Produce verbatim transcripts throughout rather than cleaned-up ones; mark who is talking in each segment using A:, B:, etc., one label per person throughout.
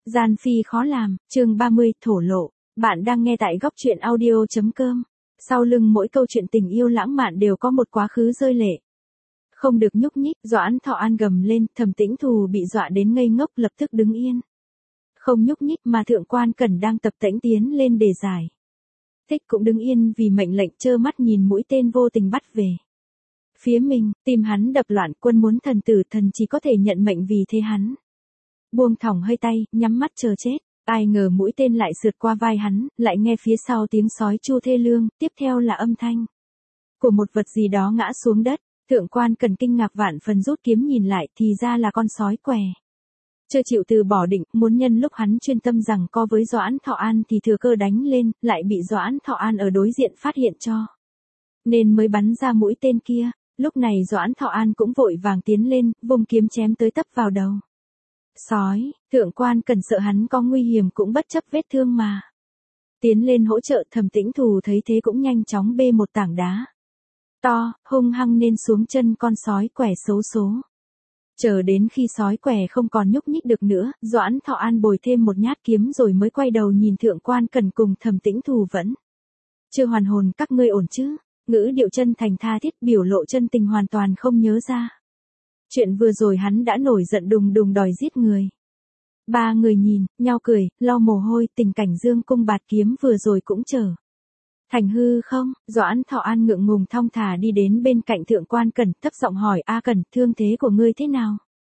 A: Gian phi khó làm, chương ba mươi, thổ lộ. Bạn đang nghe tại góc truyện audio chấm com. Sau lưng mỗi câu chuyện tình yêu lãng mạn đều có một quá khứ rơi lệ. Không được nhúc nhích, Doãn Thọ An gầm lên, Thẩm Tĩnh Thù bị dọa đến ngây ngốc lập tức đứng yên. Không nhúc nhích mà Thượng Quan Cẩn đang tập tễnh tiến lên để giải. Thích cũng đứng yên vì mệnh lệnh, trơ mắt nhìn mũi tên vô tình bắt về. Phía mình, tim hắn đập loạn, quân muốn thần tử thần chỉ có thể nhận mệnh vì thế hắn. Buông thõng hơi tay, nhắm mắt chờ chết. Ai ngờ mũi tên lại sượt qua vai hắn, lại nghe phía sau tiếng sói chu thê lương, tiếp theo là âm thanh của một vật gì đó ngã xuống đất. Thượng Quan Cẩn kinh ngạc vạn phần rút kiếm nhìn lại, thì ra là con sói què. Chưa chịu từ bỏ định, muốn nhân lúc hắn chuyên tâm rằng co với Doãn Thọ An thì thừa cơ đánh lên, lại bị Doãn Thọ An ở đối diện phát hiện cho. Nên mới bắn ra mũi tên kia. Lúc này Doãn Thọ An cũng vội vàng tiến lên, vùng kiếm chém tới tấp vào đầu. Sói, Thượng Quan Cẩn sợ hắn có nguy hiểm cũng bất chấp vết thương mà. Tiến lên hỗ trợ. Thẩm Tĩnh Thù thấy thế cũng nhanh chóng bê một tảng đá to, hung hăng nên xuống chân con sói què xấu số. Chờ đến khi sói què không còn nhúc nhích được nữa, Doãn Thọ An bồi thêm một nhát kiếm rồi mới quay đầu nhìn Thượng Quan Cẩn cùng Thẩm Tĩnh Thù vẫn chưa hoàn hồn. Các ngươi ổn chứ? Ngữ điệu chân thành tha thiết, biểu lộ chân tình hoàn toàn không nhớ ra. Chuyện vừa rồi hắn đã nổi giận đùng đùng đòi giết người. Ba người nhìn nhau cười, lau mồ hôi. Tình cảnh dương cung bạt kiếm vừa rồi cũng trở thành hư không. Doãn Thọ An ngượng ngùng thong thả đi đến bên cạnh Thượng Quan Cẩn, thấp giọng hỏi: A Cẩn, thương thế của ngươi thế nào?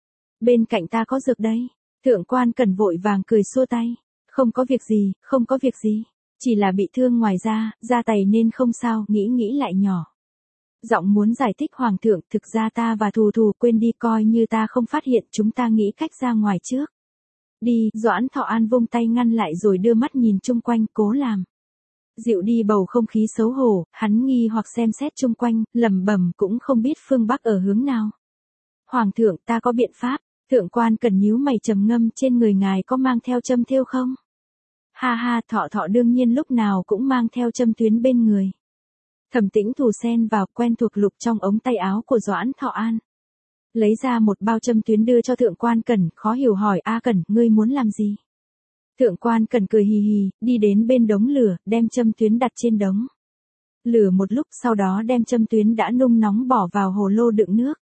A: Bên cạnh ta có dược đây. Thượng Quan Cẩn vội vàng cười xua tay: Không có việc gì, không có việc gì. Chỉ là bị thương ngoài da, da tày nên không sao. Nghĩ nghĩ lại nhỏ giọng muốn giải thích: Hoàng thượng, thực ra ta và Thù Thù quên đi, coi như ta không phát hiện, chúng ta nghĩ cách ra ngoài trước. Đi. Doãn Thọ An vung tay ngăn lại rồi đưa mắt nhìn chung quanh, cố làm dịu đi bầu không khí xấu hổ. Hắn nghi hoặc xem xét chung quanh, lẩm bẩm cũng không biết phương Bắc ở hướng nào. Hoàng thượng, ta có biện pháp. Thượng Quan Cẩn nhíu mày trầm ngâm: Trên người ngài có mang theo châm thêu không? Ha ha, Thọ Thọ đương nhiên lúc nào cũng mang theo châm tuyến bên người. Thẩm Tĩnh Thù xen vào, quen thuộc lục trong ống tay áo của Doãn Thọ An. Lấy ra một bao châm tuyến đưa cho Thượng Quan Cẩn, khó hiểu hỏi: A Cẩn, ngươi muốn làm gì? Thượng Quan Cẩn cười hì hì, đi đến bên đống lửa, đem châm tuyến đặt trên đống lửa một lúc, sau đó đem châm tuyến đã nung nóng bỏ vào hồ lô đựng nước.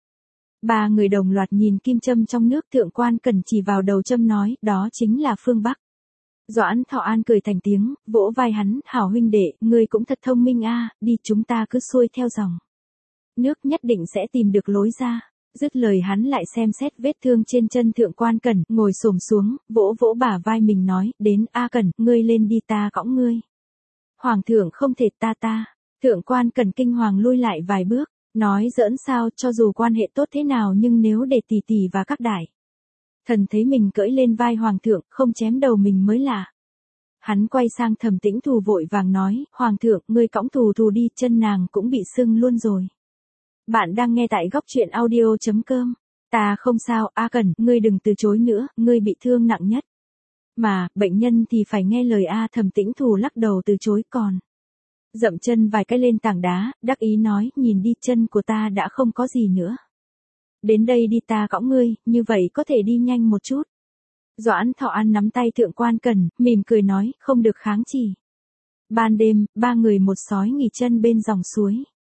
A: Ba người đồng loạt nhìn kim châm trong nước. Thượng Quan Cẩn chỉ vào đầu châm nói: Đó chính là phương Bắc. Doãn Thọ An cười thành tiếng, vỗ vai hắn: Hảo huynh đệ, ngươi cũng thật thông minh a, đi chúng ta cứ xuôi theo dòng nước, nhất định sẽ tìm được lối ra. Dứt lời hắn lại xem xét vết thương trên chân Thượng Quan Cẩn, ngồi xổm xuống, vỗ vỗ bả vai mình nói: Đến A Cẩn, ngươi lên đi, ta cõng ngươi. Hoàng thượng không thể, ta ta. Thượng Quan Cẩn kinh hoàng lui lại vài bước, nói: Giỡn sao, cho dù quan hệ tốt thế nào nhưng nếu để tỷ tỷ và các đại thần thấy mình cưỡi lên vai Hoàng thượng, không chém đầu mình mới lạ. Hắn quay sang Thẩm Tĩnh Thù vội vàng nói: Hoàng thượng, ngươi cõng Thù Thù đi, chân nàng cũng bị sưng luôn rồi. Bạn đang nghe tại góc truyện audio chấm com. Ta không sao, A Cẩn, ngươi đừng từ chối nữa, ngươi bị thương nặng nhất. Mà, bệnh nhân thì phải nghe lời A. Thẩm Tĩnh Thù lắc đầu từ chối, còn dậm chân vài cái lên tảng đá, đắc ý nói: Nhìn đi, chân của ta đã không có gì nữa. Đến đây đi, ta cõng ngươi, như vậy có thể đi nhanh một chút. Doãn Thọ An nắm tay Thượng Quan Cẩn, mỉm cười nói: Không được kháng chỉ. Ban đêm, ba người một sói nghỉ chân bên dòng suối.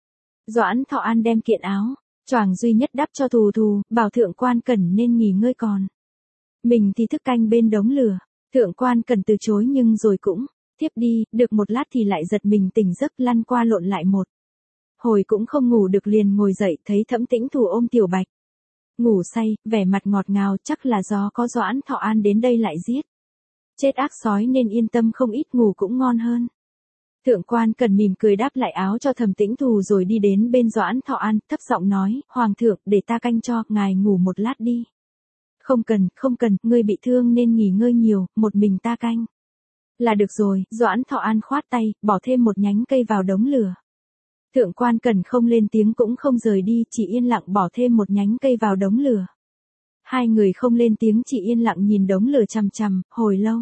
A: Doãn Thọ An đem kiện áo choàng duy nhất đắp cho Thù Thù, bảo Thượng Quan Cẩn nên nghỉ ngơi, còn mình thì thức canh bên đống lửa. Thượng Quan Cẩn từ chối nhưng rồi cũng tiếp đi. Được một lát thì lại giật mình tỉnh giấc, lăn qua lộn lại một hồi cũng không ngủ được, liền ngồi dậy thấy Thẩm Tĩnh Thù ôm Tiểu Bạch ngủ say, vẻ mặt ngọt ngào, chắc là do có Doãn Thọ An đến đây lại giết chết ác sói nên yên tâm không ít, ngủ cũng ngon hơn. Thượng Quan Cẩn mỉm cười đáp lại áo cho Thẩm Tĩnh Thù rồi đi đến bên Doãn Thọ An, thấp giọng nói: Hoàng thượng, để ta canh cho, ngài ngủ một lát đi. Không cần, không cần, ngươi bị thương nên nghỉ ngơi nhiều, một mình ta canh là được rồi. Doãn Thọ An khoát tay, bỏ thêm một nhánh cây vào đống lửa. Thượng Quan Cẩn không lên tiếng cũng không rời đi, chỉ yên lặng bỏ thêm một nhánh cây vào đống lửa. Hai người không lên tiếng, chỉ yên lặng nhìn đống lửa chằm chằm, hồi lâu.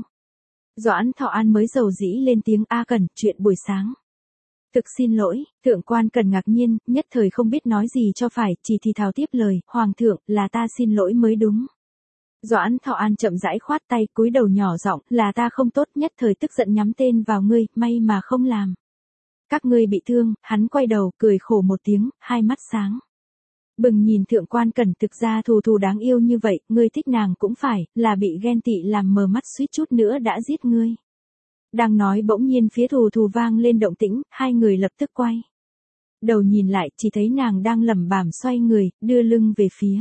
A: Doãn Thọ An mới dầu dĩ lên tiếng: A Cẩn, chuyện buổi sáng. Thực xin lỗi. Thượng Quan Cẩn ngạc nhiên, nhất thời không biết nói gì cho phải, chỉ thì thào tiếp lời: Hoàng thượng, là ta xin lỗi mới đúng. Doãn Thọ An chậm rãi khoát tay, cúi đầu nhỏ giọng, là ta không tốt, nhất thời tức giận nhắm tên vào ngươi, may mà không làm. Các ngươi bị thương. Hắn quay đầu, cười khổ một tiếng, hai mắt sáng bừng nhìn Thượng Quan Cẩn, thực ra Thù Thù đáng yêu như vậy, ngươi thích nàng cũng phải, là bị ghen tị làm mờ mắt suýt chút nữa đã giết ngươi. Đang nói bỗng nhiên phía Thù Thù vang lên động tĩnh, hai người lập tức quay đầu nhìn lại, chỉ thấy nàng đang lẩm bẩm xoay người, đưa lưng về phía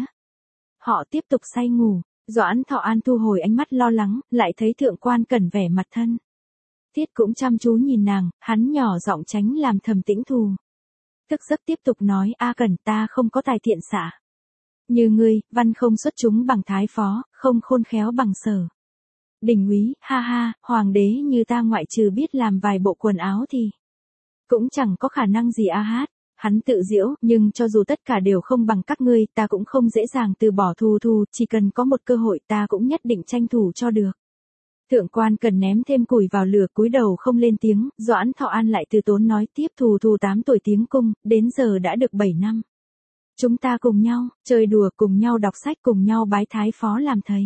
A: họ tiếp tục say ngủ. Doãn Thọ An thu hồi ánh mắt lo lắng, lại thấy Thượng Quan Cẩn vẻ mặt thân thiết cũng chăm chú nhìn nàng, hắn nhỏ giọng tránh làm Thẩm Tĩnh Thù tức giấc tiếp tục nói, a Cẩn, ta không có tài thiện xạ như ngươi, văn không xuất chúng bằng thái phó, không khôn khéo bằng Sở Đình úy, ha ha, hoàng đế như ta ngoại trừ biết làm vài bộ quần áo thì cũng chẳng có khả năng gì a hát. Hắn tự giễu, nhưng cho dù tất cả đều không bằng các ngươi, ta cũng không dễ dàng từ bỏ Thù Thù, chỉ cần có một cơ hội ta cũng nhất định tranh thủ cho được. Thượng Quan Cẩn ném thêm củi vào lửa, cúi đầu không lên tiếng. Doãn Thọ An lại từ tốn nói tiếp, Thù Thù tám tuổi tiến cung, đến giờ đã được bảy năm. Chúng ta cùng nhau, chơi đùa, cùng nhau đọc sách, cùng nhau bái thái phó làm thầy.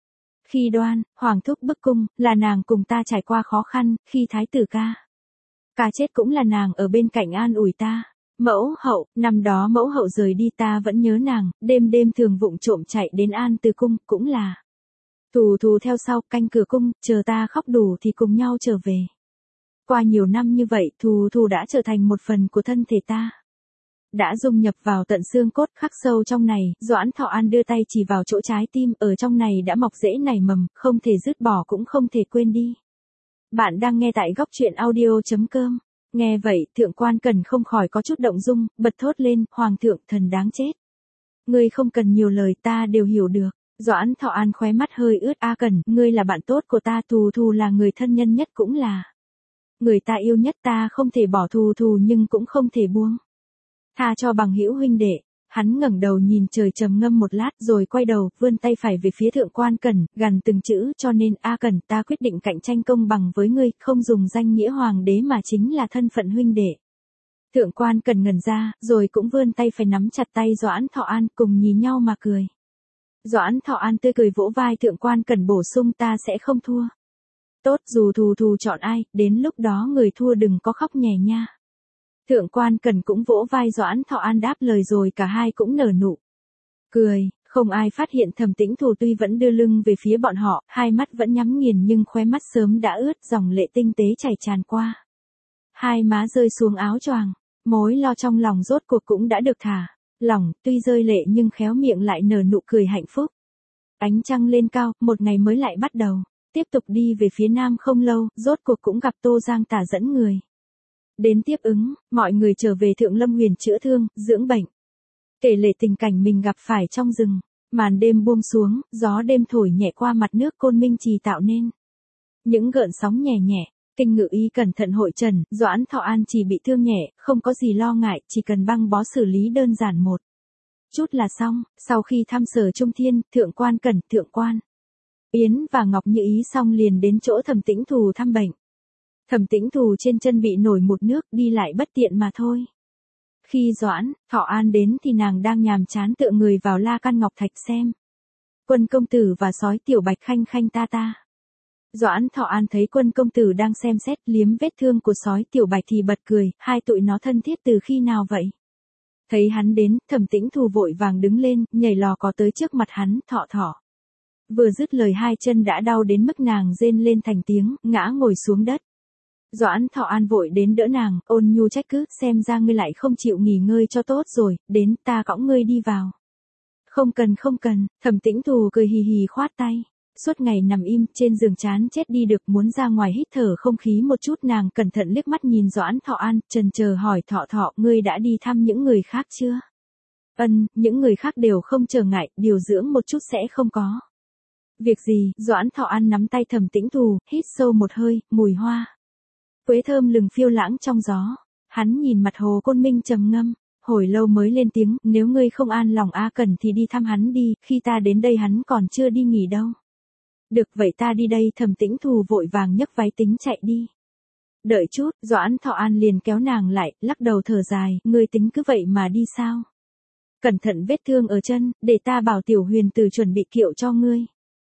A: Khi Đoan, Hoàng thúc bức cung, là nàng cùng ta trải qua khó khăn, khi thái tử ca ca chết cũng là nàng ở bên cạnh an ủi ta. Mẫu hậu, năm đó mẫu hậu rời đi ta vẫn nhớ nàng, đêm đêm thường vụng trộm chạy đến An Từ cung, cũng là Thù Thù theo sau, canh cửa cung, chờ ta khóc đủ thì cùng nhau trở về. Qua nhiều năm như vậy, Thù Thù đã trở thành một phần của thân thể ta, đã dung nhập vào tận xương cốt, khắc sâu trong này. Doãn Thọ An đưa tay chỉ vào chỗ trái tim, ở trong này đã mọc rễ nảy mầm, không thể dứt bỏ cũng không thể quên đi. Bạn đang nghe tại góc truyện audio chấm com. Nghe vậy, Thượng Quan Cẩn không khỏi có chút động dung, bật thốt lên, Hoàng thượng, thần đáng chết. Ngươi không cần nhiều lời, ta đều hiểu được. Doãn Thọ An khóe mắt hơi ướt, a Cẩn, ngươi là bạn tốt của ta, Thù Thù là người thân nhân nhất cũng là người ta yêu nhất, ta không thể bỏ Thù Thù nhưng cũng không thể buông tha cho bằng hữu huynh đệ. Hắn ngẩng đầu nhìn trời trầm ngâm một lát rồi quay đầu, vươn tay phải về phía Thượng Quan Cẩn, gằn từng chữ, cho nên a Cẩn, ta quyết định cạnh tranh công bằng với ngươi, không dùng danh nghĩa hoàng đế mà chính là thân phận huynh đệ. Thượng Quan Cẩn ngẩn ra, rồi cũng vươn tay phải nắm chặt tay Doãn Thọ An, cùng nhìn nhau mà cười. Doãn Thọ An tươi cười vỗ vai Thượng Quan Cẩn, bổ sung, ta sẽ không thua. Tốt, dù Thù Thù chọn ai, đến lúc đó người thua đừng có khóc nhè nha. Thượng Quan Cẩn cũng vỗ vai Doãn Thọ An đáp lời, rồi cả hai cũng nở nụ cười. Không ai phát hiện Thẩm Tĩnh Thù tuy vẫn đưa lưng về phía bọn họ, hai mắt vẫn nhắm nghiền nhưng khóe mắt sớm đã ướt, dòng lệ tinh tế chảy tràn qua hai má, rơi xuống áo choàng. Mối lo trong lòng rốt cuộc cũng đã được thả lỏng, tuy rơi lệ nhưng khéo miệng lại nở nụ cười hạnh phúc. Ánh trăng lên cao, một ngày mới lại bắt đầu. Tiếp tục đi về phía nam không lâu, rốt cuộc cũng gặp Tô Giang Tả dẫn người đến tiếp ứng. Mọi người trở về Thượng Lâm Huyền chữa thương, dưỡng bệnh, kể lể tình cảnh mình gặp phải trong rừng. Màn đêm buông xuống, gió đêm thổi nhẹ qua mặt nước Côn Minh Trì, tạo nên những gợn sóng nhẹ nhẹ. Kinh Ngự Y cẩn thận hội trần, Doãn Thọ An chỉ bị thương nhẹ, không có gì lo ngại, chỉ cần băng bó xử lý đơn giản một chút là xong. Sau khi thăm Sở Trung Thiên, Thượng Quan Cẩn, Thượng Quan Yến và Ngọc Như Ý xong liền đến chỗ Thẩm Tĩnh Thù thăm bệnh. Thẩm Tĩnh Thù trên chân bị nổi mụn nước, đi lại bất tiện mà thôi. Khi Doãn Thọ An đến thì nàng đang nhàm chán tựa người vào la căn ngọc thạch xem Quân công tử và sói tiểu bạch khanh khanh ta ta. Doãn Thọ An thấy Quân công tử đang xem xét liếm vết thương của sói tiểu bạch thì bật cười, hai tụi nó thân thiết từ khi nào vậy? Thấy hắn đến, Thẩm Tĩnh Thù vội vàng đứng lên, nhảy lò có tới trước mặt hắn, Thọ Thọ. Vừa dứt lời hai chân đã đau đến mức nàng rên lên thành tiếng, ngã ngồi xuống đất. Doãn Thọ An vội đến đỡ nàng, ôn nhu trách cứ, xem ra ngươi lại không chịu nghỉ ngơi cho tốt rồi, đến, ta cõng ngươi đi vào. Không cần không cần, Thẩm Tĩnh Thù cười hì hì khoát tay. Suốt ngày nằm im, trên giường chán chết đi được, muốn ra ngoài hít thở không khí một chút. Nàng cẩn thận liếc mắt nhìn Doãn Thọ An, chần chờ hỏi, Thọ Thọ, ngươi đã đi thăm những người khác chưa? Ân, những người khác đều không trở ngại, điều dưỡng một chút sẽ không có việc gì. Doãn Thọ An nắm tay Thẩm Tĩnh Thù, hít sâu một hơi, mùi hoa quế thơm lừng phiêu lãng trong gió. Hắn nhìn mặt hồ Côn Minh trầm ngâm, hồi lâu mới lên tiếng, nếu ngươi không an lòng a Cẩn thì đi thăm hắn đi, khi ta đến đây hắn còn chưa đi nghỉ đâu. Được vậy ta đi đây. Thẩm Tĩnh Thù vội vàng nhấc váy tính chạy đi. Đợi chút, Doãn Thọ An liền kéo nàng lại, lắc đầu thở dài, ngươi tính cứ vậy mà đi sao? Cẩn thận vết thương ở chân, để ta bảo Tiểu Huyền Từ chuẩn bị kiệu cho ngươi.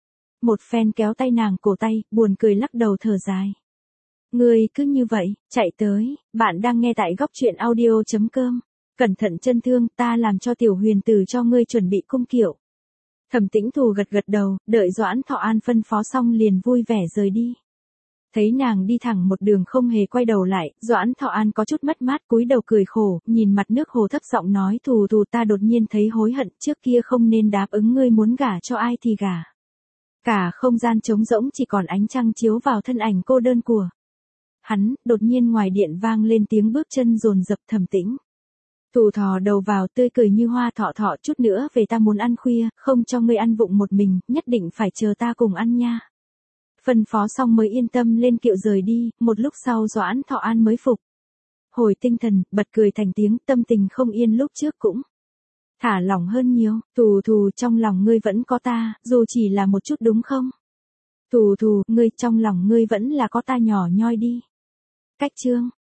A: một phen kéo tay nàng cổ tay, buồn cười lắc đầu thở dài. Ngươi cứ như vậy, chạy tới, bạn đang nghe tại góc chuyện audio.com. Cẩn thận chân thương, ta làm cho tiểu huyền tử cho ngươi chuẩn bị cung kiệu. Thẩm Tĩnh Thù gật gật đầu, đợi Doãn Thọ An phân phó xong liền vui vẻ rời đi. Thấy nàng đi thẳng một đường không hề quay đầu lại, Doãn Thọ An có chút mất mát cúi đầu cười khổ, nhìn mặt nước hồ thấp giọng nói Thù Thù ta đột nhiên thấy hối hận trước kia không nên đáp ứng ngươi muốn gả cho ai thì gả. Cả không gian trống rỗng chỉ còn ánh trăng chiếu vào thân ảnh cô đơn của hắn, đột nhiên ngoài điện vang lên tiếng bước chân dồn dập. Thẩm Tĩnh Thù thò đầu vào tươi cười như hoa thọ thọ chút nữa về ta muốn ăn khuya, không cho ngươi ăn vụng một mình, nhất định phải chờ ta cùng ăn nha. Phân phó xong mới yên tâm lên kiệu rời đi, một lúc sau Doãn Thọ An mới phục hồi tinh thần, bật cười thành tiếng, tâm tình không yên lúc trước cũng thả lỏng hơn nhiều. Thù Thù trong lòng ngươi vẫn có ta, dù chỉ là một chút đúng không? Thù Thù, ngươi trong lòng ngươi vẫn là có ta nhỏ nhoi đi. Cách chương